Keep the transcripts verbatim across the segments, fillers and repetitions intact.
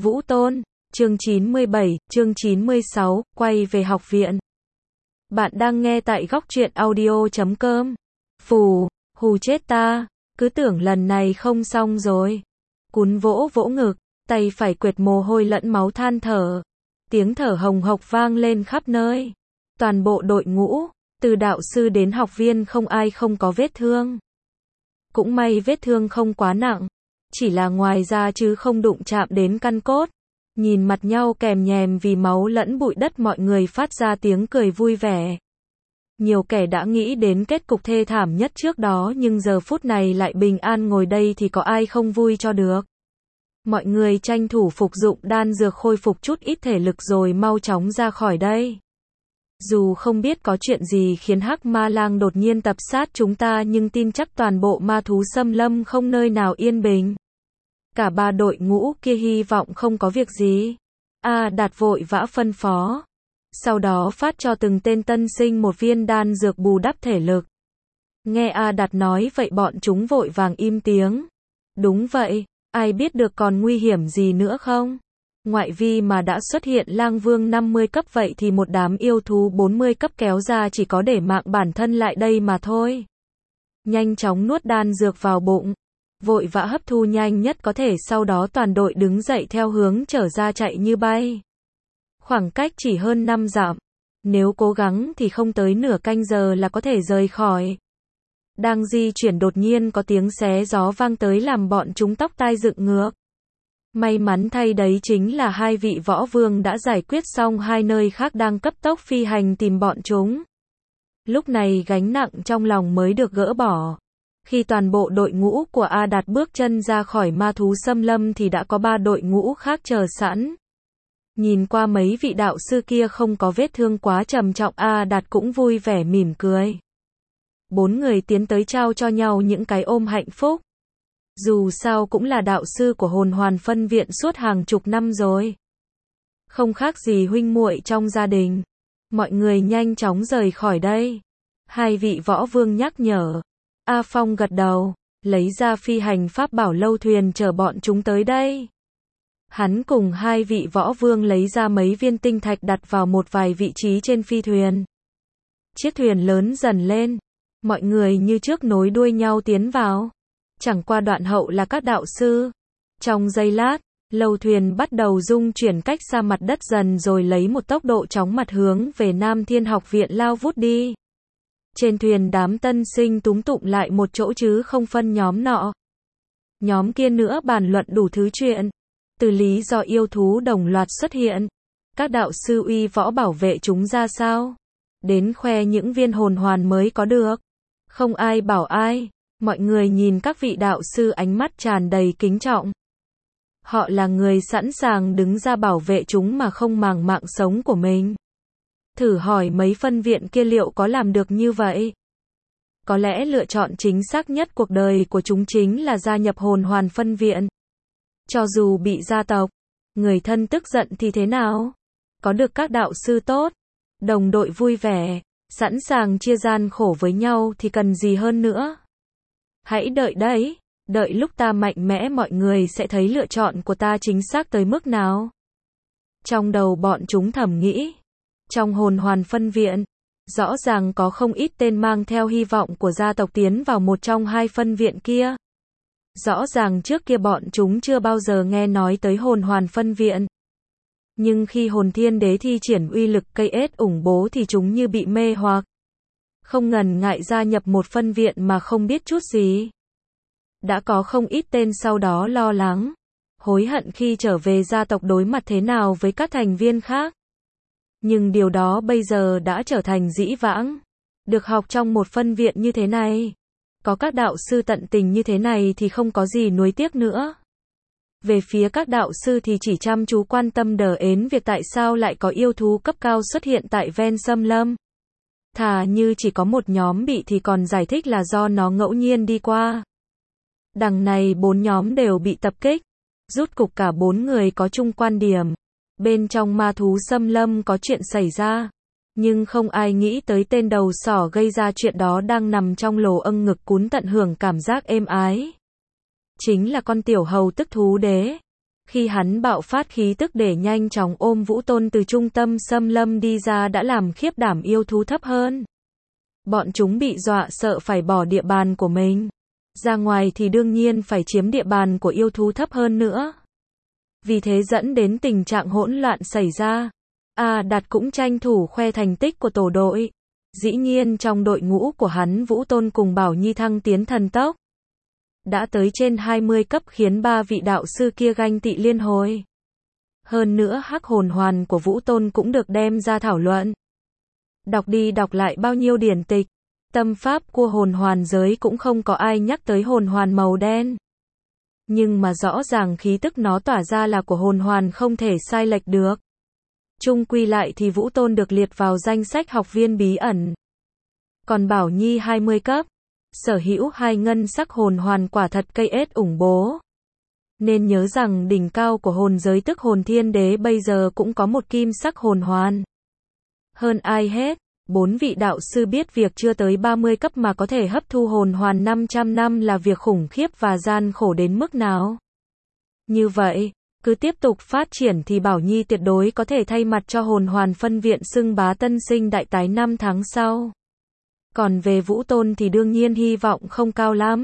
Vũ Tôn, chương chín mươi bảy, chương chín mươi sáu, quay về học viện. Bạn đang nghe tại góc truyện audio chấm com. Phù, hù chết ta, cứ tưởng lần này không xong rồi. Cún vỗ vỗ ngực, tay phải quệt mồ hôi lẫn máu than thở. Tiếng thở hồng hộc vang lên khắp nơi. Toàn bộ đội ngũ, từ đạo sư đến học viên không ai không có vết thương. Cũng may vết thương không quá nặng, chỉ là ngoài ra chứ không đụng chạm đến căn cốt. Nhìn mặt nhau kèm nhèm vì máu lẫn bụi đất, mọi người phát ra tiếng cười vui vẻ. Nhiều kẻ đã nghĩ đến kết cục thê thảm nhất trước đó, nhưng giờ phút này lại bình an ngồi đây thì có ai không vui cho được. Mọi người tranh thủ phục dụng đan dược khôi phục chút ít thể lực rồi mau chóng ra khỏi đây. Dù không biết có chuyện gì khiến Hắc Ma Lang đột nhiên tập sát chúng ta, nhưng tin chắc toàn bộ ma thú xâm lâm không nơi nào yên bình. Cả ba đội ngũ kia hy vọng không có việc gì. A Đạt vội vã phân phó. Sau đó phát cho từng tên tân sinh một viên đan dược bù đắp thể lực. Nghe A Đạt nói vậy bọn chúng vội vàng im tiếng. Đúng vậy, ai biết được còn nguy hiểm gì nữa không? Ngoại vi mà đã xuất hiện lang vương năm mươi cấp, vậy thì một đám yêu thú bốn mươi cấp kéo ra chỉ có để mạng bản thân lại đây mà thôi. Nhanh chóng nuốt đan dược vào bụng, vội vã hấp thu nhanh nhất có thể, sau đó toàn đội đứng dậy theo hướng trở ra chạy như bay. Khoảng cách chỉ hơn năm dặm, nếu cố gắng thì không tới nửa canh giờ là có thể rời khỏi. Đang di chuyển đột nhiên có tiếng xé gió vang tới làm bọn chúng tóc tai dựng ngược. May mắn thay đấy chính là hai vị võ vương đã giải quyết xong, hai nơi khác đang cấp tốc phi hành tìm bọn chúng. Lúc này gánh nặng trong lòng mới được gỡ bỏ. Khi toàn bộ đội ngũ của A Đạt bước chân ra khỏi ma thú xâm lâm thì đã có ba đội ngũ khác chờ sẵn. Nhìn qua mấy vị đạo sư kia không có vết thương quá trầm trọng, A Đạt cũng vui vẻ mỉm cười. Bốn người tiến tới trao cho nhau những cái ôm hạnh phúc. Dù sao cũng là đạo sư của Hồn Hoàn phân viện suốt hàng chục năm rồi. Không khác gì huynh muội trong gia đình. Mọi người nhanh chóng rời khỏi đây. Hai vị võ vương nhắc nhở. A Phong gật đầu, lấy ra phi hành pháp bảo lâu thuyền chở bọn chúng tới đây. Hắn cùng hai vị võ vương lấy ra mấy viên tinh thạch đặt vào một vài vị trí trên phi thuyền. Chiếc thuyền lớn dần lên. Mọi người như trước nối đuôi nhau tiến vào. Chẳng qua đoạn hậu là các đạo sư. Trong giây lát, lâu thuyền bắt đầu rung chuyển cách xa mặt đất dần rồi lấy một tốc độ chóng mặt hướng về Nam Thiên Học viện lao vút đi. Trên thuyền đám tân sinh túm tụm lại một chỗ chứ không phân nhóm nọ, nhóm kia nữa, bàn luận đủ thứ chuyện. Từ lý do yêu thú đồng loạt xuất hiện, các đạo sư uy võ bảo vệ chúng ra sao, đến khoe những viên hồn hoàn mới có được. Không ai bảo ai. Mọi người nhìn các vị đạo sư ánh mắt tràn đầy kính trọng. Họ là người sẵn sàng đứng ra bảo vệ chúng mà không màng mạng sống của mình. Thử hỏi mấy phân viện kia liệu có làm được như vậy? Có lẽ lựa chọn chính xác nhất cuộc đời của chúng chính là gia nhập Hồn Hoàn phân viện. Cho dù bị gia tộc, người thân tức giận thì thế nào? Có được các đạo sư tốt, đồng đội vui vẻ, sẵn sàng chia gian khổ với nhau thì cần gì hơn nữa? Hãy đợi đấy, đợi lúc ta mạnh mẽ mọi người sẽ thấy lựa chọn của ta chính xác tới mức nào. Trong đầu bọn chúng thầm nghĩ. Trong Hồn Hoàn phân viện, rõ ràng có không ít tên mang theo hy vọng của gia tộc tiến vào một trong hai phân viện kia. Rõ ràng trước kia bọn chúng chưa bao giờ nghe nói tới Hồn Hoàn phân viện. Nhưng khi Hồn Thiên Đế thi triển uy lực cây ết ủng bố thì chúng như bị mê hoặc. Không ngần ngại gia nhập một phân viện mà không biết chút gì. Đã có không ít tên sau đó lo lắng, hối hận khi trở về gia tộc đối mặt thế nào với các thành viên khác. Nhưng điều đó bây giờ đã trở thành dĩ vãng. Được học trong một phân viện như thế này, có các đạo sư tận tình như thế này thì không có gì nuối tiếc nữa. Về phía các đạo sư thì chỉ chăm chú quan tâm đờ ến việc tại sao lại có yêu thú cấp cao xuất hiện tại ven xâm lâm. Thà như chỉ có một nhóm bị thì còn giải thích là do nó ngẫu nhiên đi qua. Đằng này bốn nhóm đều bị tập kích. Rút cục cả bốn người có chung quan điểm. Bên trong ma thú xâm lâm có chuyện xảy ra. Nhưng không ai nghĩ tới tên đầu sỏ gây ra chuyện đó đang nằm trong lồ âng ngực cún tận hưởng cảm giác êm ái. Chính là con tiểu hầu tức thú đế. Khi hắn bạo phát khí tức để nhanh chóng ôm Vũ Tôn từ trung tâm xâm lâm đi ra đã làm khiếp đảm yêu thú thấp hơn. Bọn chúng bị dọa sợ phải bỏ địa bàn của mình ra ngoài thì đương nhiên phải chiếm địa bàn của yêu thú thấp hơn nữa. Vì thế dẫn đến tình trạng hỗn loạn xảy ra. A Đạt cũng tranh thủ khoe thành tích của tổ đội. Dĩ nhiên trong đội ngũ của hắn Vũ Tôn cùng Bảo Nhi thăng tiến thần tốc. Đã tới trên hai mươi cấp khiến ba vị đạo sư kia ganh tị liên hồi. Hơn nữa hắc hồn hoàn của Vũ Tôn cũng được đem ra thảo luận. Đọc đi đọc lại bao nhiêu điển tịch, tâm pháp của hồn hoàn giới cũng không có ai nhắc tới hồn hoàn màu đen. Nhưng mà rõ ràng khí tức nó tỏa ra là của hồn hoàn không thể sai lệch được. Chung quy lại thì Vũ Tôn được liệt vào danh sách học viên bí ẩn. Còn Bảo Nhi hai mươi cấp, sở hữu hai ngân sắc hồn hoàn quả thật cây ết ủng bố. Nên nhớ rằng đỉnh cao của hồn giới tức hồn thiên đế bây giờ cũng có một kim sắc hồn hoàn. Hơn ai hết, bốn vị đạo sư biết việc chưa tới ba mươi cấp mà có thể hấp thu hồn hoàn năm trăm năm là việc khủng khiếp và gian khổ đến mức nào. Như vậy, cứ tiếp tục phát triển thì Bảo Nhi tuyệt đối có thể thay mặt cho hồn hoàn phân viện xưng bá tân sinh đại tái năm tháng sau. Còn về Vũ Tôn thì đương nhiên hy vọng không cao lắm.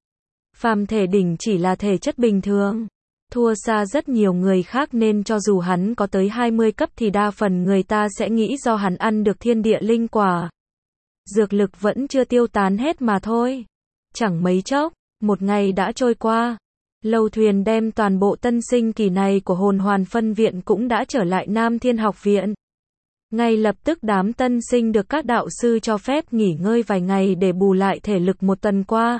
Phàm thể đỉnh chỉ là thể chất bình thường, thua xa rất nhiều người khác nên cho dù hắn có tới hai mươi cấp thì đa phần người ta sẽ nghĩ do hắn ăn được thiên địa linh quả. Dược lực vẫn chưa tiêu tán hết mà thôi. Chẳng mấy chốc, một ngày đã trôi qua. Lâu thuyền đem toàn bộ tân sinh kỳ này của hồn hoàn phân viện cũng đã trở lại Nam Thiên học viện. Ngay lập tức đám tân sinh được các đạo sư cho phép nghỉ ngơi vài ngày để bù lại thể lực một tuần qua.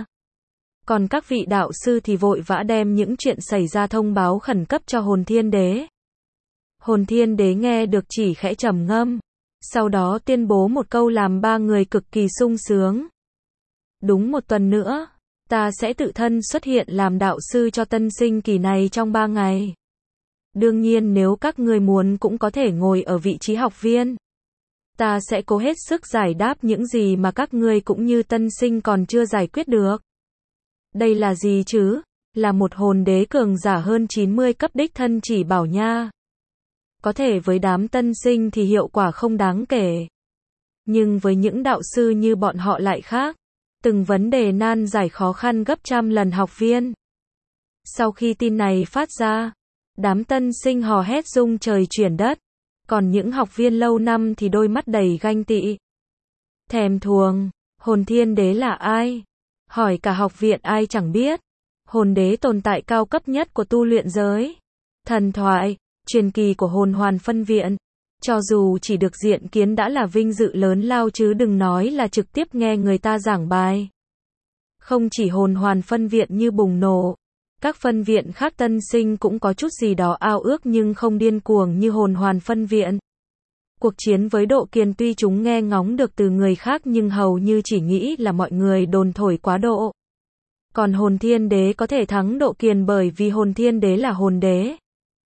Còn các vị đạo sư thì vội vã đem những chuyện xảy ra thông báo khẩn cấp cho hồn thiên đế. Hồn thiên đế nghe được chỉ khẽ trầm ngâm. Sau đó tuyên bố một câu làm ba người cực kỳ sung sướng. Đúng một tuần nữa, ta sẽ tự thân xuất hiện làm đạo sư cho tân sinh kỳ này trong ba ngày. Đương nhiên nếu các người muốn cũng có thể ngồi ở vị trí học viên. Ta sẽ cố hết sức giải đáp những gì mà các người cũng như tân sinh còn chưa giải quyết được. Đây là gì chứ? Là một hồn đế cường giả hơn chín mươi cấp đích thân chỉ bảo nha. Có thể với đám tân sinh thì hiệu quả không đáng kể. Nhưng với những đạo sư như bọn họ lại khác. Từng vấn đề nan giải khó khăn gấp trăm lần học viên. Sau khi tin này phát ra, đám tân sinh hò hét rung trời chuyển đất. Còn những học viên lâu năm thì đôi mắt đầy ganh tị. Thèm thuồng, hồn thiên đế là ai? Hỏi cả học viện ai chẳng biết. Hồn đế tồn tại cao cấp nhất của tu luyện giới. Thần thoại, truyền kỳ của hồn hoàn phân viện. Cho dù chỉ được diện kiến đã là vinh dự lớn lao chứ đừng nói là trực tiếp nghe người ta giảng bài. Không chỉ hồn hoàn phân viện như bùng nổ. Các phân viện khác tân sinh cũng có chút gì đó ao ước nhưng không điên cuồng như hồn hoàn phân viện. Cuộc chiến với Độ Kiền tuy chúng nghe ngóng được từ người khác nhưng hầu như chỉ nghĩ là mọi người đồn thổi quá độ. Còn hồn thiên đế có thể thắng Độ Kiền bởi vì hồn thiên đế là hồn đế.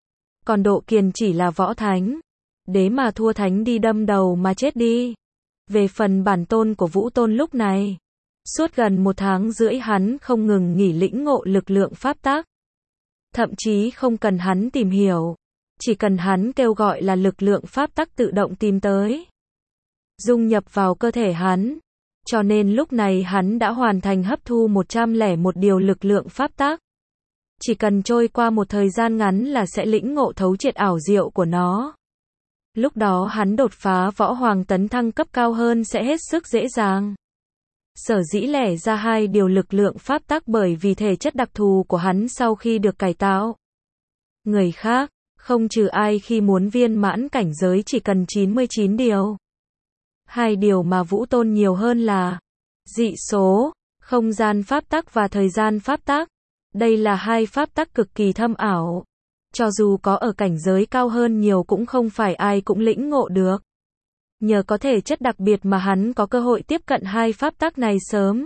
Còn Độ Kiền chỉ là võ thánh. Đế mà thua thánh đi đâm đầu mà chết đi. Về phần bản tôn của Vũ Tôn lúc này. Suốt gần một tháng rưỡi hắn không ngừng nghỉ lĩnh ngộ lực lượng pháp tắc. Thậm chí không cần hắn tìm hiểu. Chỉ cần hắn kêu gọi là lực lượng pháp tắc tự động tìm tới. Dung nhập vào cơ thể hắn. Cho nên lúc này hắn đã hoàn thành hấp thu một trăm lẻ một điều lực lượng pháp tắc. Chỉ cần trôi qua một thời gian ngắn là sẽ lĩnh ngộ thấu triệt ảo diệu của nó. Lúc đó hắn đột phá võ hoàng tấn thăng cấp cao hơn sẽ hết sức dễ dàng. Sở dĩ lẻ ra hai điều lực lượng pháp tắc bởi vì thể chất đặc thù của hắn sau khi được cải tạo. Người khác, không trừ ai khi muốn viên mãn cảnh giới chỉ cần chín mươi chín điều. Hai điều mà Vũ Tôn nhiều hơn là dị số, không gian pháp tắc và thời gian pháp tắc. Đây là hai pháp tắc cực kỳ thâm ảo. Cho dù có ở cảnh giới cao hơn nhiều cũng không phải ai cũng lĩnh ngộ được. Nhờ có thể chất đặc biệt mà hắn có cơ hội tiếp cận hai pháp tắc này sớm.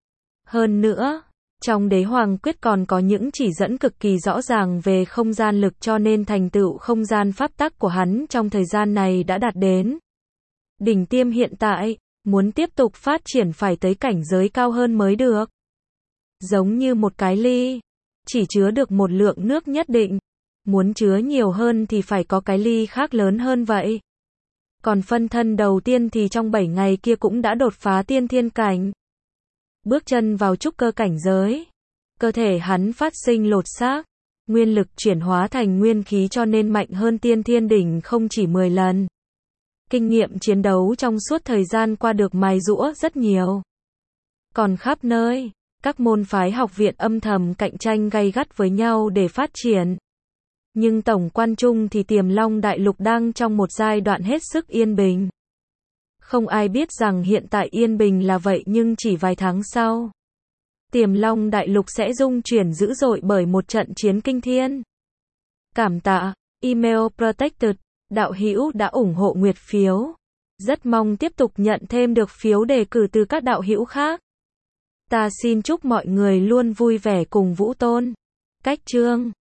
Hơn nữa, trong đế hoàng quyết còn có những chỉ dẫn cực kỳ rõ ràng về không gian lực cho nên thành tựu không gian pháp tắc của hắn trong thời gian này đã đạt đến đỉnh tiêm hiện tại, muốn tiếp tục phát triển phải tới cảnh giới cao hơn mới được. Giống như một cái ly, chỉ chứa được một lượng nước nhất định. Muốn chứa nhiều hơn thì phải có cái ly khác lớn hơn vậy. Còn phân thân đầu tiên thì trong bảy ngày kia cũng đã đột phá tiên thiên cảnh. Bước chân vào trúc cơ cảnh giới. Cơ thể hắn phát sinh lột xác. Nguyên lực chuyển hóa thành nguyên khí cho nên mạnh hơn tiên thiên đỉnh không chỉ mười lần. Kinh nghiệm chiến đấu trong suốt thời gian qua được mài giũa rất nhiều. Còn khắp nơi, các môn phái học viện âm thầm cạnh tranh gay gắt với nhau để phát triển. Nhưng tổng quan chung thì Tiềm Long Đại Lục đang trong một giai đoạn hết sức yên bình. Không ai biết rằng hiện tại yên bình là vậy nhưng chỉ vài tháng sau, Tiềm Long Đại Lục sẽ rung chuyển dữ dội bởi một trận chiến kinh thiên. Cảm tạ, email protected, đạo hữu đã ủng hộ nguyệt phiếu. Rất mong tiếp tục nhận thêm được phiếu đề cử từ các đạo hữu khác. Ta xin chúc mọi người luôn vui vẻ cùng Vũ Tôn. Cách chương